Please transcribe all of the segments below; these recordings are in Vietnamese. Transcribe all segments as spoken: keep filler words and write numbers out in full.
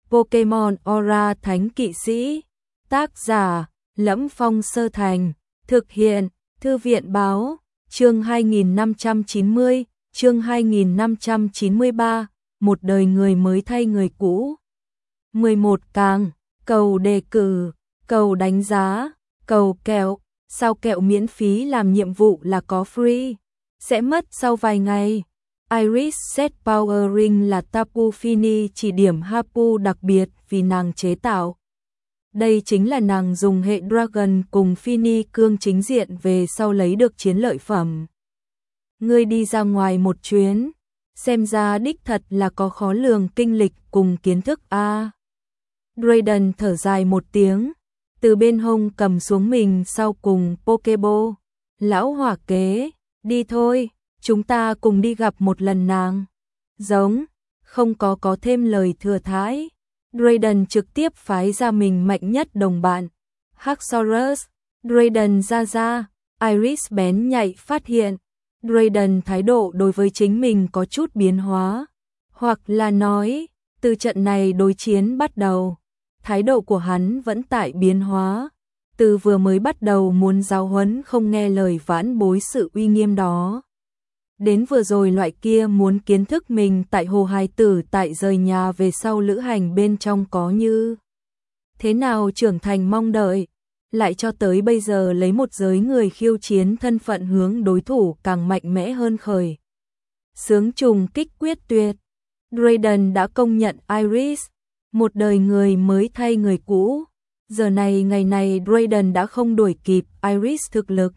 Pokemon Aura Thánh Kỵ Sĩ. Tác giả: Lẫm Phong Sơ Thành. Thực hiện: Thư viện báo. Chương hai nghìn năm trăm chín mươi, chương hai nghìn năm trăm chín mươi ba, một đời người mới thay người cũ. mười một càng, cầu đề cử, cầu đánh giá, cầu kẹo, sao kẹo miễn phí làm nhiệm vụ là có free, sẽ mất sau vài ngày. Iris Set Power Ring là Tapu Fini chỉ điểm Hapu đặc biệt vì nàng chế tạo. Đây chính là nàng dùng hệ Dragon cùng Fini cương chính diện về sau lấy được chiến lợi phẩm. Ngươi đi ra ngoài một chuyến, xem ra đích thật là có khó lường kinh lịch cùng kiến thức a. À. Drayden thở dài một tiếng, từ bên hông cầm xuống mình sau cùng Pokeball. Lão hỏa kế, đi thôi, chúng ta cùng đi gặp một lần nàng. Giống, không có có thêm lời thừa thãi. Drayden trực tiếp phái ra mình mạnh nhất đồng bạn. Haxorus, Drayden ra ra, Iris bén nhạy phát hiện. Drayden thái độ đối với chính mình có chút biến hóa. Hoặc là nói, từ trận này đối chiến bắt đầu, thái độ của hắn vẫn tại biến hóa. Từ vừa mới bắt đầu muốn giáo huấn không nghe lời vãn bối sự uy nghiêm đó, đến vừa rồi loại kia muốn kiến thức mình tại hồ hài tử tại rời nhà về sau lữ hành bên trong có như thế nào trưởng thành mong đợi, lại cho tới bây giờ lấy một giới người khiêu chiến thân phận hướng đối thủ càng mạnh mẽ hơn khởi. Sướng trùng kích quyết tuyệt. Drayden đã công nhận Iris, một đời người mới thay người cũ. Giờ này ngày này Drayden đã không đuổi kịp Iris thực lực.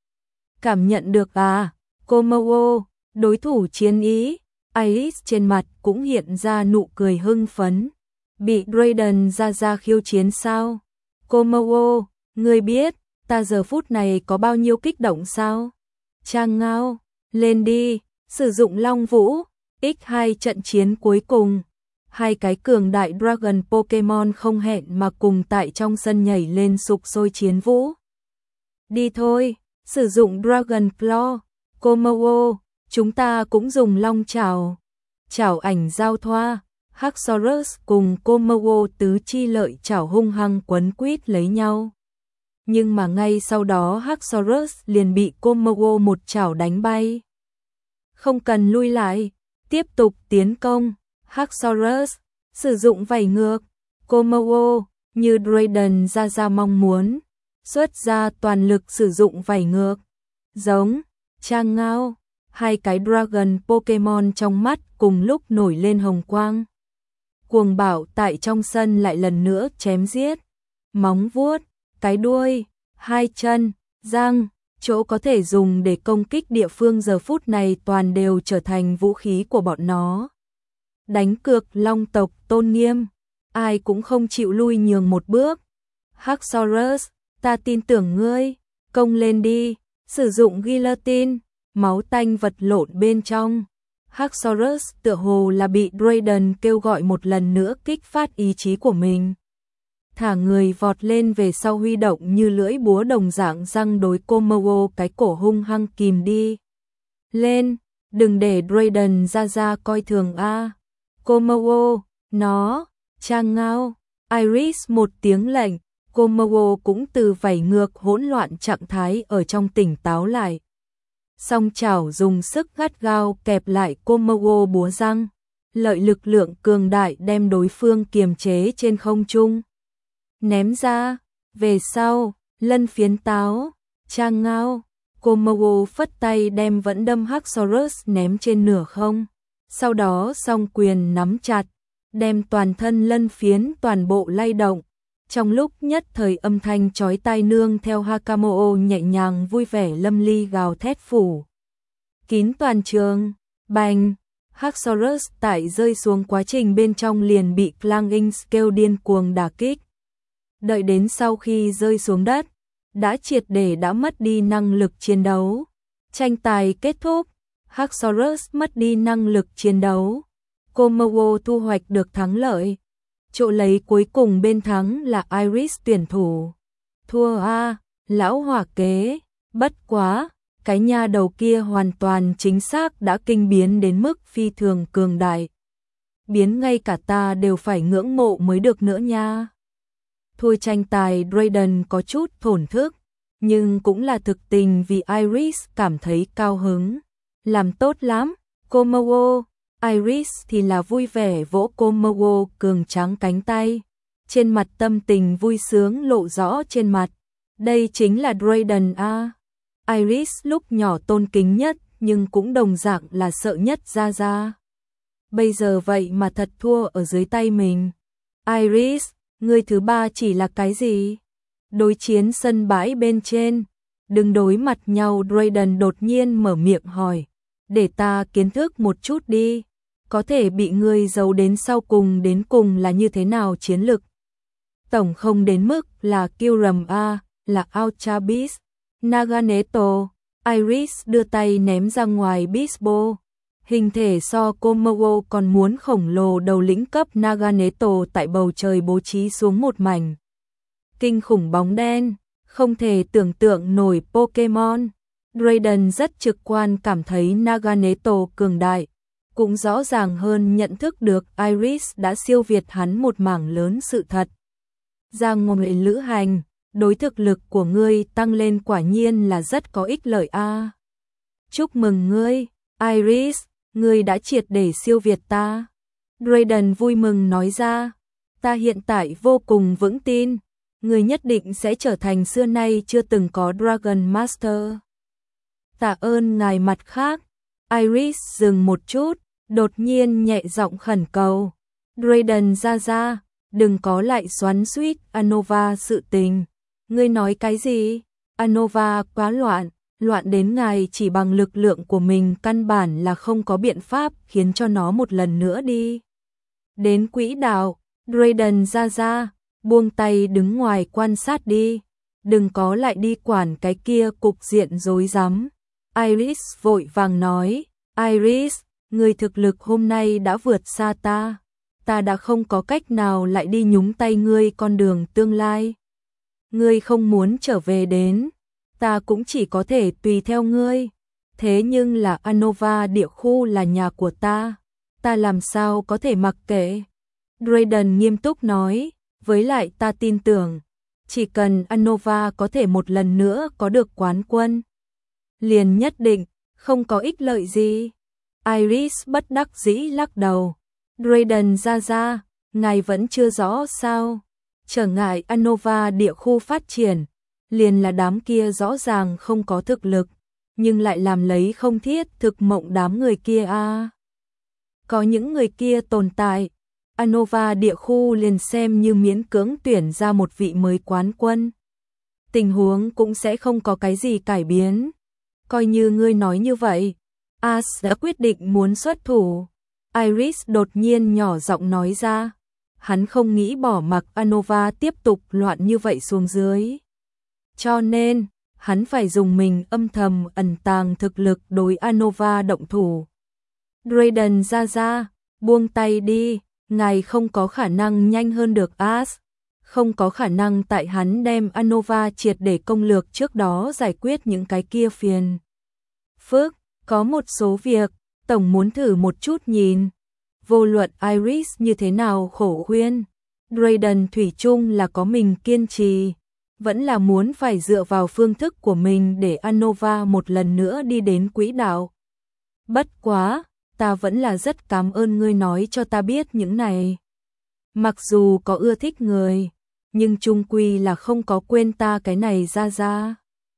Cảm nhận được à, Komodo, đối thủ chiến ý. Iris trên mặt cũng hiện ra nụ cười hưng phấn. Bị Drayden ra ra khiêu chiến sao? Komodo, ngươi biết, ta giờ phút này có bao nhiêu kích động sao? Trang ngao, lên đi, sử dụng Long Vũ, nhân hai trận chiến cuối cùng. Hai cái cường đại Dragon Pokemon không hẹn mà cùng tại trong sân nhảy lên sục sôi chiến vũ. Đi thôi, sử dụng Dragon Claw. Komodo, chúng ta cũng dùng long chảo. Chảo ảnh giao thoa, Haxorus cùng Komodo tứ chi lợi chảo hung hăng quấn quýt lấy nhau. Nhưng mà ngay sau đó Haxorus liền bị Komodo một chảo đánh bay. Không cần lui lại, tiếp tục tiến công. Haxorus, sử dụng vảy ngược. Komodo, như Drayden ra ra mong muốn, xuất ra toàn lực sử dụng vảy ngược. Giống, trang ngao, hai cái Dragon Pokemon trong mắt cùng lúc nổi lên hồng quang. Cuồng bạo tại trong sân lại lần nữa chém giết. Móng vuốt, cái đuôi, hai chân, răng, chỗ có thể dùng để công kích địa phương giờ phút này toàn đều trở thành vũ khí của bọn nó. Đánh cược long tộc tôn nghiêm, ai cũng không chịu lui nhường một bước. Haxorus, ta tin tưởng ngươi, công lên đi, sử dụng guillotine, máu tanh vật lộn bên trong. Haxorus tựa hồ là bị Drayden kêu gọi một lần nữa kích phát ý chí của mình. Thả người vọt lên về sau huy động như lưỡi búa đồng dạng răng đối Komodo cái cổ hung hăng kìm đi. Lên, đừng để Drayden ra ra coi thường a. Komodo, nó, trang ngao, Iris một tiếng lệnh, Komodo cũng từ vảy ngược hỗn loạn trạng thái ở trong tỉnh táo lại. Song chảo dùng sức gắt gao kẹp lại Komodo búa răng, lợi lực lượng cường đại đem đối phương kiềm chế trên không trung. Ném ra, về sau, lân phiến táo, trang ngao, Komodo phất tay đem vẫn đâm Haxorus ném trên nửa không. Sau đó song quyền nắm chặt, đem toàn thân lân phiến toàn bộ lay động. Trong lúc nhất thời âm thanh chói tai nương theo Hakamoto nhẹ nhàng vui vẻ lâm ly gào thét phủ kín toàn trường. Bành, Haxorus tại rơi xuống quá trình bên trong liền bị Clanging Scale điên cuồng đả kích. Đợi đến sau khi rơi xuống đất, đã triệt để đã mất đi năng lực chiến đấu. Tranh tài kết thúc, Haxorus mất đi năng lực chiến đấu. Komodo thu hoạch được thắng lợi. Chỗ lấy cuối cùng bên thắng là Iris tuyển thủ. Thua a, lão hỏa kế, bất quá, cái nha đầu kia hoàn toàn chính xác đã kinh biến đến mức phi thường cường đại. biến ngay cả ta đều phải ngưỡng mộ mới được nữa nha. Thua tranh tài Drayden có chút thổn thức, nhưng cũng là thực tình vì Iris cảm thấy cao hứng. Làm tốt lắm, Komodo. Iris thì là vui vẻ vỗ Komodo cường tráng cánh tay. Trên mặt tâm tình vui sướng lộ rõ trên mặt. Đây chính là Drayden a. Iris lúc nhỏ tôn kính nhất nhưng cũng đồng dạng là sợ nhất Gia Gia. Bây giờ vậy mà thật thua ở dưới tay mình. Iris, người thứ ba chỉ là cái gì? Đối chiến sân bãi bên trên. Đừng đối mặt nhau, Drayden đột nhiên mở miệng hỏi. Để ta kiến thức một chút đi. Có thể bị ngươi giấu đến sau cùng, đến cùng là như thế nào chiến lực? Tổng không đến mức là Kyurem A, là Ultra Beast. Naganeto. Iris đưa tay ném ra ngoài Beast Ball. Hình thể so Komodo còn muốn khổng lồ đầu lĩnh cấp Naganeto tại bầu trời bố trí xuống một mảnh kinh khủng bóng đen, không thể tưởng tượng nổi Pokemon. Drayden rất trực quan cảm thấy Naganeto cường đại, cũng rõ ràng hơn nhận thức được Iris đã siêu việt hắn một mảng lớn sự thật. Ra ngoài lữ hành, đối thực lực của ngươi tăng lên quả nhiên là rất có ích lợi a. Chúc mừng ngươi, Iris, ngươi đã triệt để siêu việt ta. Drayden vui mừng nói ra, ta hiện tại vô cùng vững tin, ngươi nhất định sẽ trở thành xưa nay chưa từng có Dragon Master. Tạ ơn ngài. Mặt khác, Iris dừng một chút, đột nhiên nhẹ giọng khẩn cầu. Drayden ra ra, đừng có lại xoắn xuýt Anova sự tình. Ngươi nói cái gì? Anova quá loạn, loạn đến ngài chỉ bằng lực lượng của mình căn bản là không có biện pháp khiến cho nó một lần nữa đi đến quỹ đạo. Drayden ra ra, buông tay đứng ngoài quan sát đi, đừng có lại đi quản cái kia cục diện rối rắm. Iris vội vàng nói, Iris, người thực lực hôm nay đã vượt xa ta, ta đã không có cách nào lại đi nhúng tay ngươi con đường tương lai. Ngươi không muốn trở về đến, ta cũng chỉ có thể tùy theo ngươi. Thế nhưng là Anova địa khu là nhà của ta, ta làm sao có thể mặc kệ. Drayden nghiêm túc nói, với lại ta tin tưởng, chỉ cần Anova có thể một lần nữa có được quán quân, liền nhất định không có ích lợi gì. Iris bất đắc dĩ lắc đầu. Drayden ra ra, ngài vẫn chưa rõ sao? Trở ngại Anova địa khu phát triển, liền là đám kia rõ ràng không có thực lực, nhưng lại làm lấy không thiết thực mộng đám người kia a. À. Có những người kia tồn tại, Anova địa khu liền xem như miễn cưỡng tuyển ra một vị mới quán quân. Tình huống cũng sẽ không có cái gì cải biến. Coi như ngươi nói như vậy, As đã quyết định muốn xuất thủ. Iris đột nhiên nhỏ giọng nói ra, hắn không nghĩ bỏ mặc Anova tiếp tục loạn như vậy xuống dưới. Cho nên, hắn phải dùng mình âm thầm ẩn tàng thực lực đối Anova động thủ. Drayden ra ra, buông tay đi, ngài không có khả năng nhanh hơn được As. Không có khả năng tại hắn đem Anova triệt để công lược trước đó giải quyết những cái kia phiền phức. Có một số việc, tổng muốn thử một chút nhìn. Vô luận Iris như thế nào khổ khuyên, Drayden thủy chung là có mình kiên trì, vẫn là muốn phải dựa vào phương thức của mình để Anova một lần nữa đi đến quỹ đạo. Bất quá, ta vẫn là rất cảm ơn ngươi nói cho ta biết những này. Mặc dù có ưa thích người, nhưng chung quy là không có quên ta cái này ra ra.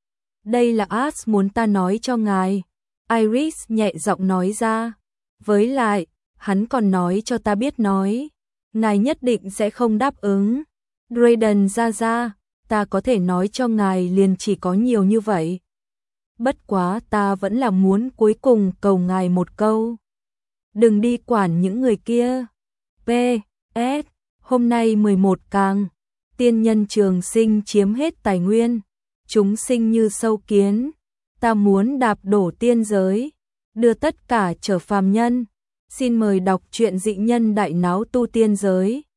Đây là As muốn ta nói cho ngài. Iris nhẹ giọng nói ra. Với lại, hắn còn nói cho ta biết nói, ngài nhất định sẽ không đáp ứng. Drayden ra ra, ta có thể nói cho ngài liền chỉ có nhiều như vậy. Bất quá ta vẫn là muốn cuối cùng cầu ngài một câu. Đừng đi quản những người kia. pê ét Hôm nay mười một càng, tiên nhân trường sinh chiếm hết tài nguyên, chúng sinh như sâu kiến. Ta muốn đạp đổ tiên giới, đưa tất cả trở phàm nhân. Xin mời đọc truyện Dị Nhân Đại Náo Tu Tiên Giới.